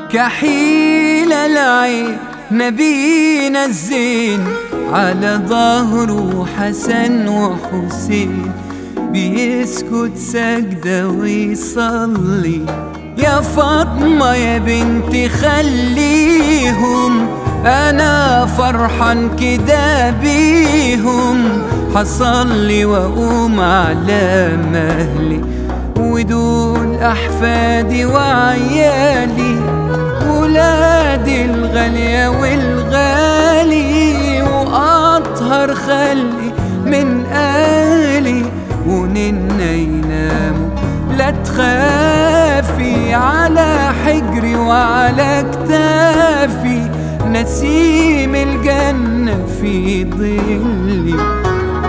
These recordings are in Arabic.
كحيل العين نبينا الزين، على ظهره حسن وحسين، بيسكت سجدة ويصلي. يا فاطمة يا بنتي خليهم، أنا فرحان كده بيهم، حصلي وأقوم على مهلي، ودول أحفادي وعيالي، ولادي الغالية والغالي، وأطهر خلي من أهلي، وننا يناموا لا تخافي، على حجري وعلى كتافي، نسيم الجنة في ظلي.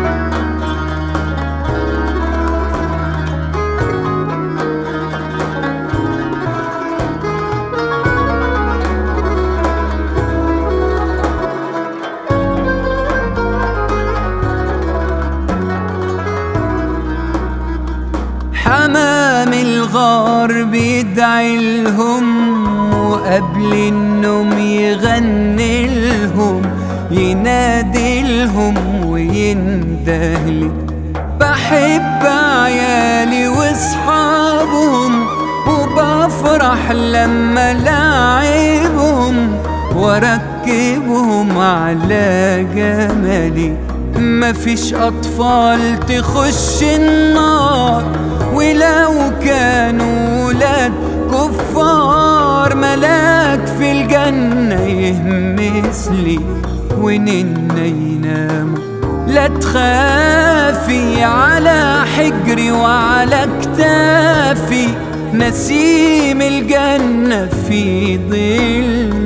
حمام الغار بيدعي لهم، وقبل النوم يغني لهم، ينادي لهم ويندهلي. بحب عيالي واصحابهم، وبفرح لما لاعبهم، واركبهم على جمالي. مفيش أطفال تخش النار، ولو كانوا ولاد كفار، ملاك في الجنة يهمس لي، وننا يناموا لا تخافي، على حجري وعلى كتافي، نسيم الجنة في ظل